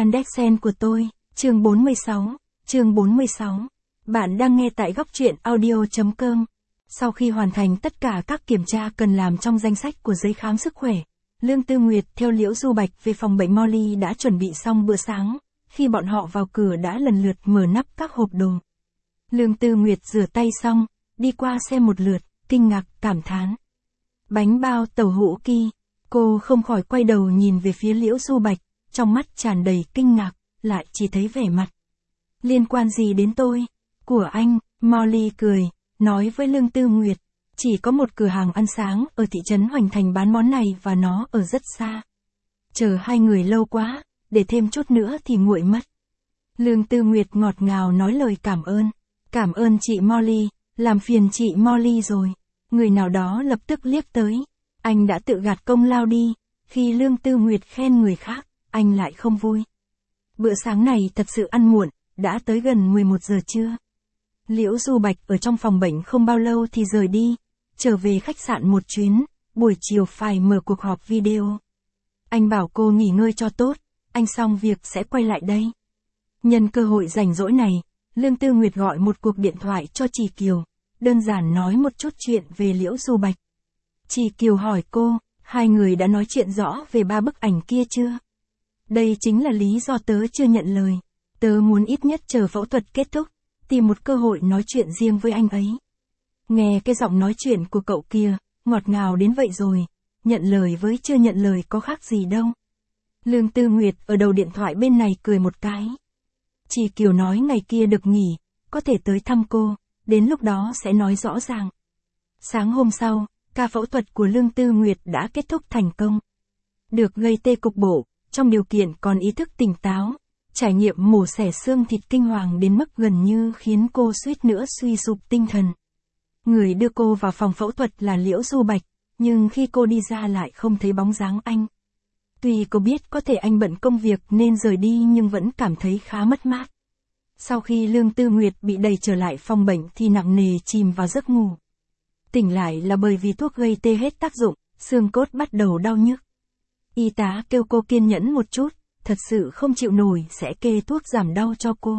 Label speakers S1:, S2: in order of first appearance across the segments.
S1: Yandex.Sen của tôi, chương 46. Bạn đang nghe tại góc truyện audio.com. Sau khi hoàn thành tất cả các kiểm tra cần làm trong danh sách của giấy khám sức khỏe, Lương Tư Nguyệt theo Liễu Du Bạch về phòng bệnh Molly đã chuẩn bị xong bữa sáng. Khi bọn họ vào cửa đã lần lượt mở nắp các hộp đồ. Lương Tư Nguyệt rửa tay xong, đi qua xem một lượt, kinh ngạc, cảm thán. Bánh bao tàu hũ Ki. Cô không khỏi quay đầu nhìn về phía Liễu Du Bạch, trong mắt tràn đầy kinh ngạc, lại chỉ thấy vẻ mặt. Liên quan gì đến tôi? Của anh, Molly cười, nói với Lương Tư Nguyệt. Chỉ có một cửa hàng ăn sáng ở thị trấn Hoành Thành bán món này và nó ở rất xa. Chờ hai người lâu quá, để thêm chút nữa thì nguội mất. Lương Tư Nguyệt ngọt ngào nói lời cảm ơn. Cảm ơn chị Molly, làm phiền chị Molly rồi. Người nào đó lập tức liếc tới. Anh đã tự gạt công lao đi. Khi Lương Tư Nguyệt khen người khác, anh lại không vui. Bữa sáng này thật sự ăn muộn, đã tới gần 11 giờ trưa. Liễu Du Bạch ở trong phòng bệnh không bao lâu thì rời đi. Trở về khách sạn một chuyến, buổi chiều phải mở cuộc họp video. Anh bảo cô nghỉ ngơi cho tốt, anh xong việc sẽ quay lại đây. Nhân cơ hội rảnh rỗi này, Lương Tư Nguyệt gọi một cuộc điện thoại cho chị Kiều, đơn giản nói một chút chuyện về Liễu Du Bạch. Chị Kiều hỏi cô, hai người đã nói chuyện rõ về 3 bức ảnh kia chưa? Đây chính là lý do tớ chưa nhận lời. Tớ muốn ít nhất chờ phẫu thuật kết thúc, tìm một cơ hội nói chuyện riêng với anh ấy. Nghe cái giọng nói chuyện của cậu kia, ngọt ngào đến vậy rồi, nhận lời với chưa nhận lời có khác gì đâu. Lương Tư Nguyệt ở đầu điện thoại bên này cười một cái. Chị Kiều nói ngày kia được nghỉ, có thể tới thăm cô, đến lúc đó sẽ nói rõ ràng. Sáng hôm sau, ca phẫu thuật của Lương Tư Nguyệt đã kết thúc thành công. Được gây tê cục bộ, trong điều kiện còn ý thức tỉnh táo, trải nghiệm mổ xẻ xương thịt kinh hoàng đến mức gần như khiến cô suýt nữa suy sụp tinh thần. Người đưa cô vào phòng phẫu thuật là Liễu Du Bạch, nhưng khi cô đi ra lại không thấy bóng dáng anh. Tuy cô biết có thể anh bận công việc nên rời đi nhưng vẫn cảm thấy khá mất mát. Sau khi Lương Tư Nguyệt bị đẩy trở lại phòng bệnh thì nặng nề chìm vào giấc ngủ. Tỉnh lại là bởi vì thuốc gây tê hết tác dụng, xương cốt bắt đầu đau nhức. Y tá kêu cô kiên nhẫn một chút, thật sự không chịu nổi sẽ kê thuốc giảm đau cho cô.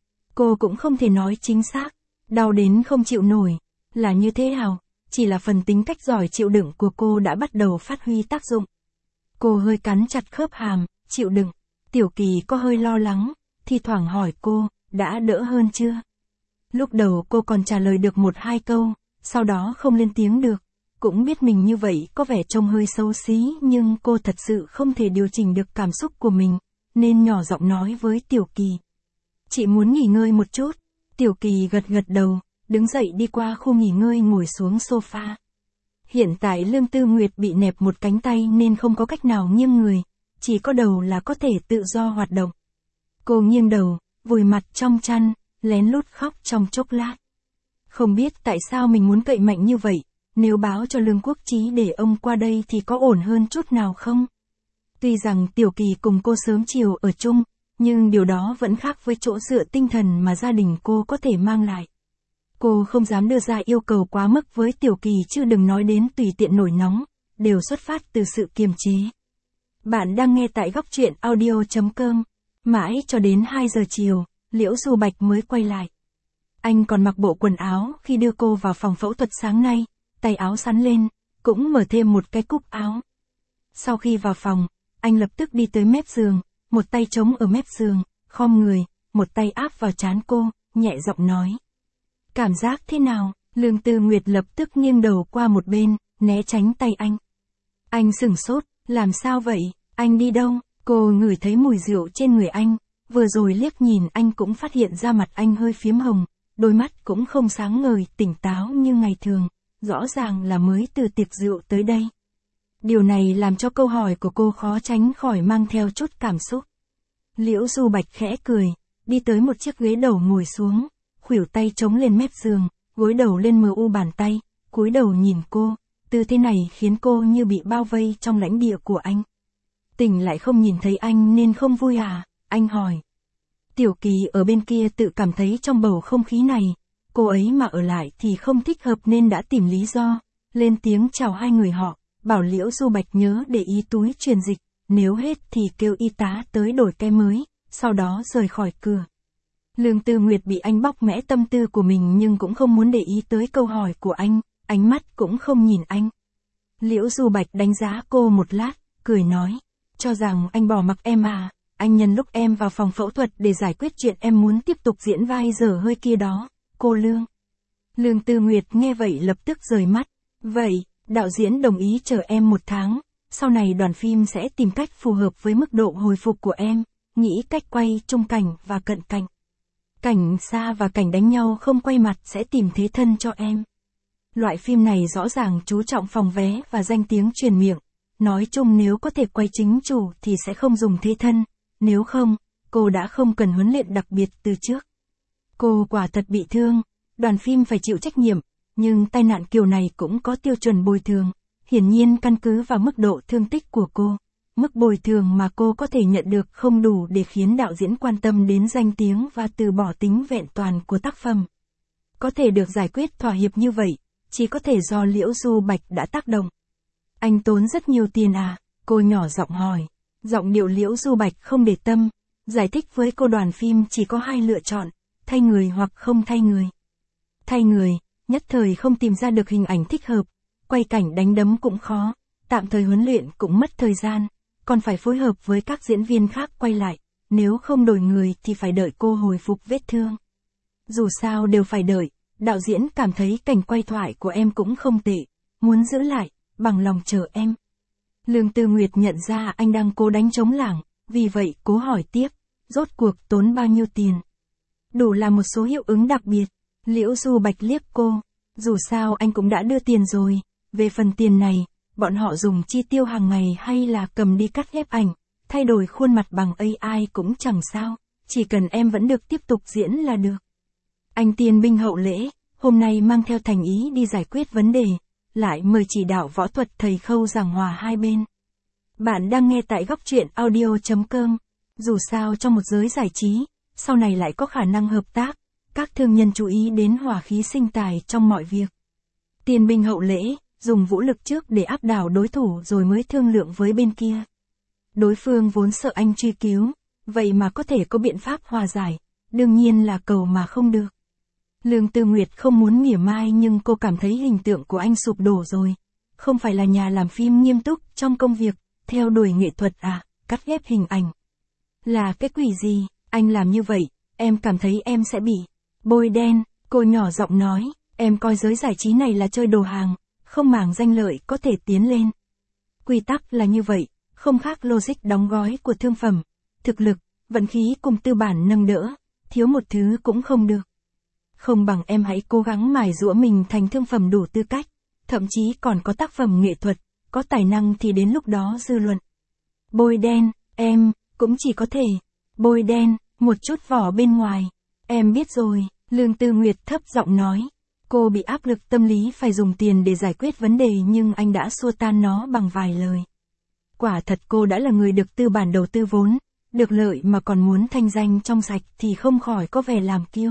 S1: Cô cũng không thể nói chính xác, đau đến không chịu nổi, là như thế nào, chỉ là phần tính cách giỏi chịu đựng của cô đã bắt đầu phát huy tác dụng. Cô hơi cắn chặt khớp hàm, chịu đựng. Tiểu Kỳ có hơi lo lắng, thi thoảng hỏi cô, đã đỡ hơn chưa? Lúc đầu cô còn trả lời được 1-2 câu, sau đó không lên tiếng được. Cũng biết mình như vậy có vẻ trông hơi xấu xí nhưng cô thật sự không thể điều chỉnh được cảm xúc của mình, nên nhỏ giọng nói với Tiểu Kỳ. Chị muốn nghỉ ngơi một chút. Tiểu Kỳ gật gật đầu, đứng dậy đi qua khu nghỉ ngơi ngồi xuống sofa. Hiện tại Lương Tư Nguyệt bị nẹp một cánh tay nên không có cách nào nghiêng người, chỉ có đầu là có thể tự do hoạt động. Cô nghiêng đầu, vùi mặt trong chăn, lén lút khóc trong chốc lát. Không biết tại sao mình muốn cậy mạnh như vậy, nếu báo cho Lương Quốc Chí để ông qua đây thì có ổn hơn chút nào không? Tuy rằng Tiểu Kỳ cùng cô sớm chiều ở chung, nhưng điều đó vẫn khác với chỗ dựa tinh thần mà gia đình cô có thể mang lại. Cô không dám đưa ra yêu cầu quá mức với Tiểu Kỳ chứ đừng nói đến tùy tiện nổi nóng, đều xuất phát từ sự kiềm chế. Bạn đang nghe tại góc truyện audio.com. Mãi cho đến 2 giờ chiều, Liễu Du Bạch mới quay lại. Anh còn mặc bộ quần áo khi đưa cô vào phòng phẫu thuật sáng nay, tay áo xắn lên, cũng mở thêm một cái cúc áo. Sau khi vào phòng, anh lập tức đi tới mép giường, một tay chống ở mép giường, khom người, một tay áp vào trán cô, nhẹ giọng nói. Cảm giác thế nào? Lương Tư Nguyệt lập tức nghiêng đầu qua một bên, né tránh tay anh. Anh sửng sốt, làm sao vậy? Anh đi đâu? Cô ngửi thấy mùi rượu trên người anh, vừa rồi liếc nhìn anh cũng phát hiện ra mặt anh hơi phiếm hồng, đôi mắt cũng không sáng ngời, tỉnh táo như ngày thường, rõ ràng là mới từ tiệc rượu tới đây. Điều này làm cho câu hỏi của cô khó tránh khỏi mang theo chút cảm xúc. Liễu Du Bạch khẽ cười, đi tới một chiếc ghế đầu ngồi xuống, khuỷu tay chống lên mép giường, gối đầu lên mờ u bàn tay, cúi đầu nhìn cô, tư thế này khiến cô như bị bao vây trong lãnh địa của anh. Tỉnh lại không nhìn thấy anh nên không vui à? Anh hỏi. Tiểu Kỳ ở bên kia tự cảm thấy trong bầu không khí này, cô ấy mà ở lại thì không thích hợp nên đã tìm lý do, lên tiếng chào hai người họ, bảo Liễu Du Bạch nhớ để ý túi truyền dịch, nếu hết thì kêu y tá tới đổi cái mới, sau đó rời khỏi cửa. Lương Tư Nguyệt bị anh bóc mẽ tâm tư của mình nhưng cũng không muốn để ý tới câu hỏi của anh, ánh mắt cũng không nhìn anh. Liễu Du Bạch đánh giá cô một lát, cười nói, cho rằng anh bỏ mặc em à, anh nhân lúc em vào phòng phẫu thuật để giải quyết chuyện em muốn tiếp tục diễn vai dở hơi kia đó, cô Lương. Lương Tư Nguyệt nghe vậy lập tức rời mắt, vậy, đạo diễn đồng ý chờ em 1 tháng, sau này đoàn phim sẽ tìm cách phù hợp với mức độ hồi phục của em, nghĩ cách quay trung cảnh và cận cảnh. Cảnh xa và cảnh đánh nhau không quay mặt sẽ tìm thế thân cho em. Loại phim này rõ ràng chú trọng phòng vé và danh tiếng truyền miệng. Nói chung nếu có thể quay chính chủ thì sẽ không dùng thế thân, nếu không, cô đã không cần huấn luyện đặc biệt từ trước. Cô quả thật bị thương, đoàn phim phải chịu trách nhiệm, nhưng tai nạn kiểu này cũng có tiêu chuẩn bồi thường, hiển nhiên căn cứ vào mức độ thương tích của cô. Mức bồi thường mà cô có thể nhận được không đủ để khiến đạo diễn quan tâm đến danh tiếng và từ bỏ tính vẹn toàn của tác phẩm. Có thể được giải quyết thỏa hiệp như vậy, chỉ có thể do Liễu Du Bạch đã tác động. Anh tốn rất nhiều tiền à? Cô nhỏ giọng hỏi. Giọng điệu Liễu Du Bạch không để tâm, giải thích với cô đoàn phim chỉ có 2 lựa chọn, thay người hoặc không thay người. Thay người, nhất thời không tìm ra được hình ảnh thích hợp, quay cảnh đánh đấm cũng khó, tạm thời huấn luyện cũng mất thời gian, còn phải phối hợp với các diễn viên khác quay lại, nếu không đổi người thì phải đợi cô hồi phục vết thương. Dù sao đều phải đợi, đạo diễn cảm thấy cảnh quay thoại của em cũng không tệ, muốn giữ lại, bằng lòng chờ em. Lương Tư Nguyệt nhận ra anh đang cố đánh trống lảng, vì vậy cố hỏi tiếp, rốt cuộc tốn bao nhiêu tiền? Đủ là một số hiệu ứng đặc biệt. Liễu Du Bạch liếc cô, dù sao anh cũng đã đưa tiền rồi, về phần tiền này, bọn họ dùng chi tiêu hàng ngày hay là cầm đi cắt ghép ảnh, thay đổi khuôn mặt bằng AI cũng chẳng sao, chỉ cần em vẫn được tiếp tục diễn là được. Anh tiền binh hậu lễ, hôm nay mang theo thành ý đi giải quyết vấn đề, lại mời chỉ đạo võ thuật thầy Khâu giảng hòa hai bên. Bạn đang nghe tại góc truyện audio.com, dù sao trong một giới giải trí, sau này lại có khả năng hợp tác, các thương nhân chú ý đến hòa khí sinh tài trong mọi việc. Tiền binh hậu lễ, dùng vũ lực trước để áp đảo đối thủ rồi mới thương lượng với bên kia. Đối phương vốn sợ anh truy cứu, vậy mà có thể có biện pháp hòa giải, đương nhiên là cầu mà không được. Lương Tư Nguyệt không muốn mỉa mai nhưng cô cảm thấy hình tượng của anh sụp đổ rồi. Không phải là nhà làm phim nghiêm túc trong công việc, theo đuổi nghệ thuật à, cắt ghép hình ảnh. Là cái quỷ gì, anh làm như vậy, em cảm thấy em sẽ bị bôi đen, cô nhỏ giọng nói, em coi giới giải trí này là chơi đồ hàng, không màng danh lợi có thể tiến lên. Quy tắc là như vậy, không khác logic đóng gói của thương phẩm, thực lực, vận khí cùng tư bản nâng đỡ, thiếu một thứ cũng không được. Không bằng em hãy cố gắng mài giũa mình thành thương phẩm đủ tư cách, thậm chí còn có tác phẩm nghệ thuật, có tài năng thì đến lúc đó dư luận. Bôi đen, em, cũng chỉ có thể, bôi đen, một chút vỏ bên ngoài. Em biết rồi, Lương Tư Nguyệt thấp giọng nói. Cô bị áp lực tâm lý phải dùng tiền để giải quyết vấn đề nhưng anh đã xua tan nó bằng vài lời. Quả thật cô đã là người được tư bản đầu tư vốn, được lợi mà còn muốn thanh danh trong sạch thì không khỏi có vẻ làm kiêu.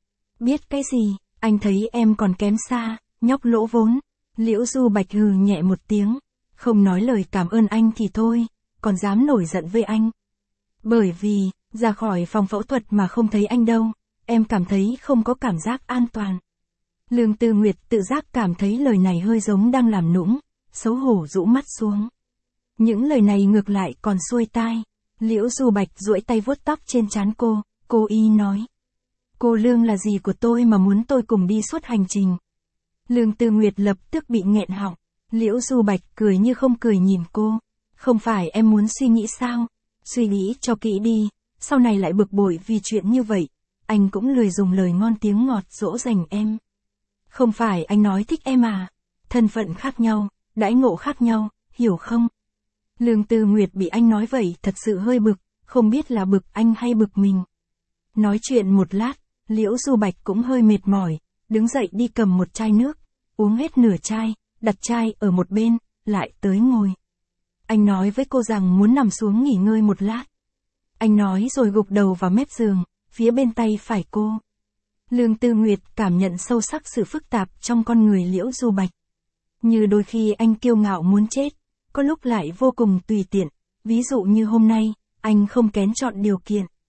S1: Biết cái gì, anh thấy em còn kém xa, nhóc lỗ vốn. Liễu Du Bạch hừ nhẹ một tiếng, không nói lời cảm ơn anh thì thôi, còn dám nổi giận với anh. Bởi vì, ra khỏi phòng phẫu thuật mà không thấy anh đâu, em cảm thấy không có cảm giác an toàn. Lương Tư Nguyệt tự giác cảm thấy lời này hơi giống đang làm nũng, xấu hổ rũ mắt xuống. Những lời này ngược lại còn xuôi tai. Liễu Du Bạch duỗi tay vuốt tóc trên trán cô y nói. Cô Lương là gì của tôi mà muốn tôi cùng đi suốt hành trình. Lương Tư Nguyệt lập tức bị nghẹn họng. Liễu Du Bạch cười như không cười nhìn cô. Không phải em muốn suy nghĩ sao? Suy nghĩ cho kỹ đi, sau này lại bực bội vì chuyện như vậy. Anh cũng lười dùng lời ngon tiếng ngọt dỗ dành em. Không phải anh nói thích em à? Thân phận khác nhau, đãi ngộ khác nhau, hiểu không? Lương Tư Nguyệt bị anh nói vậy thật sự hơi bực, không biết là bực anh hay bực mình. Nói chuyện một lát, Liễu Du Bạch cũng hơi mệt mỏi, đứng dậy đi cầm một chai nước, uống hết nửa chai, đặt chai ở một bên, lại tới ngồi. Anh nói với cô rằng muốn nằm xuống nghỉ ngơi một lát. Anh nói rồi gục đầu vào mép giường, phía bên tay phải cô. Lương Tư Nguyệt cảm nhận sâu sắc sự phức tạp trong con người Liễu Du Bạch. Như đôi khi anh kiêu ngạo muốn chết, có lúc lại vô cùng tùy tiện, ví dụ như hôm nay, anh không kén chọn điều kiện.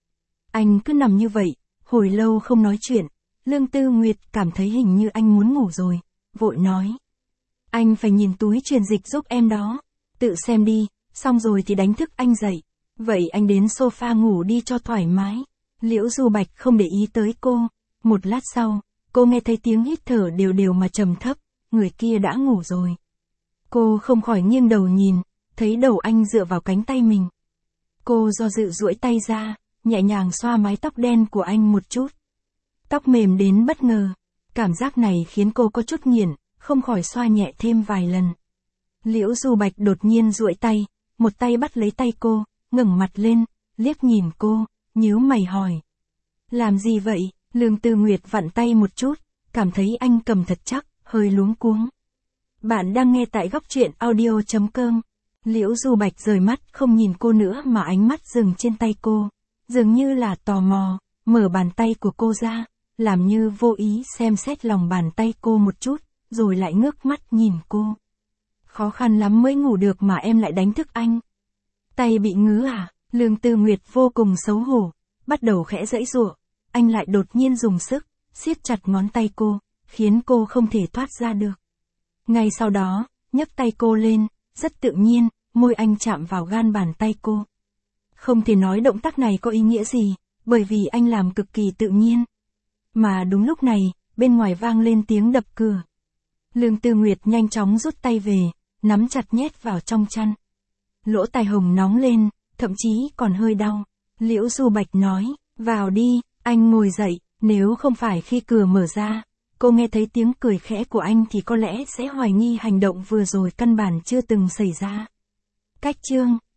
S1: Anh cứ nằm như vậy, hồi lâu không nói chuyện. Lương Tư Nguyệt cảm thấy hình như anh muốn ngủ rồi, vội nói. Anh phải nhìn túi truyền dịch giúp em đó. Tự xem đi, xong rồi thì đánh thức anh dậy. Vậy anh đến sofa ngủ đi cho thoải mái. Liễu Du Bạch không để ý tới cô. Một lát sau, cô nghe thấy tiếng hít thở đều đều mà trầm thấp, người kia đã ngủ rồi. Cô không khỏi nghiêng đầu nhìn, thấy đầu anh dựa vào cánh tay mình. Cô do dự duỗi tay ra, nhẹ nhàng xoa mái tóc đen của anh một chút. Tóc mềm đến bất ngờ, cảm giác này khiến cô có chút nghiện, không khỏi xoa nhẹ thêm vài lần. Liễu Du Bạch đột nhiên duỗi tay, một tay bắt lấy tay cô, ngẩng mặt lên, liếc nhìn cô, nhíu mày hỏi. Làm gì vậy? Lương Tư Nguyệt vặn tay một chút, cảm thấy anh cầm thật chắc, hơi luống cuống. Bạn đang nghe tại góc truyện audio.com. Liễu Du Bạch rời mắt không nhìn cô nữa mà ánh mắt dừng trên tay cô, dường như là tò mò, mở bàn tay của cô ra, làm như vô ý xem xét lòng bàn tay cô một chút, rồi lại ngước mắt nhìn cô. Khó khăn lắm mới ngủ được mà em lại đánh thức anh. Tay bị ngứa à? Lương Tư Nguyệt vô cùng xấu hổ, bắt đầu khẽ giãy giụa, anh lại đột nhiên dùng sức, siết chặt ngón tay cô, khiến cô không thể thoát ra được. Ngay sau đó, nhấc tay cô lên, rất tự nhiên, môi anh chạm vào gan bàn tay cô. Không thể nói động tác này có ý nghĩa gì, bởi vì anh làm cực kỳ tự nhiên. Mà đúng lúc này, bên ngoài vang lên tiếng đập cửa. Lương Tư Nguyệt nhanh chóng rút tay về, nắm chặt nhét vào trong chăn. Lỗ tai hồng nóng lên, thậm chí còn hơi đau. Liễu Du Bạch nói, vào đi, anh ngồi dậy, nếu không phải khi cửa mở ra, cô nghe thấy tiếng cười khẽ của anh thì có lẽ sẽ hoài nghi hành động vừa rồi căn bản chưa từng xảy ra. Cách chương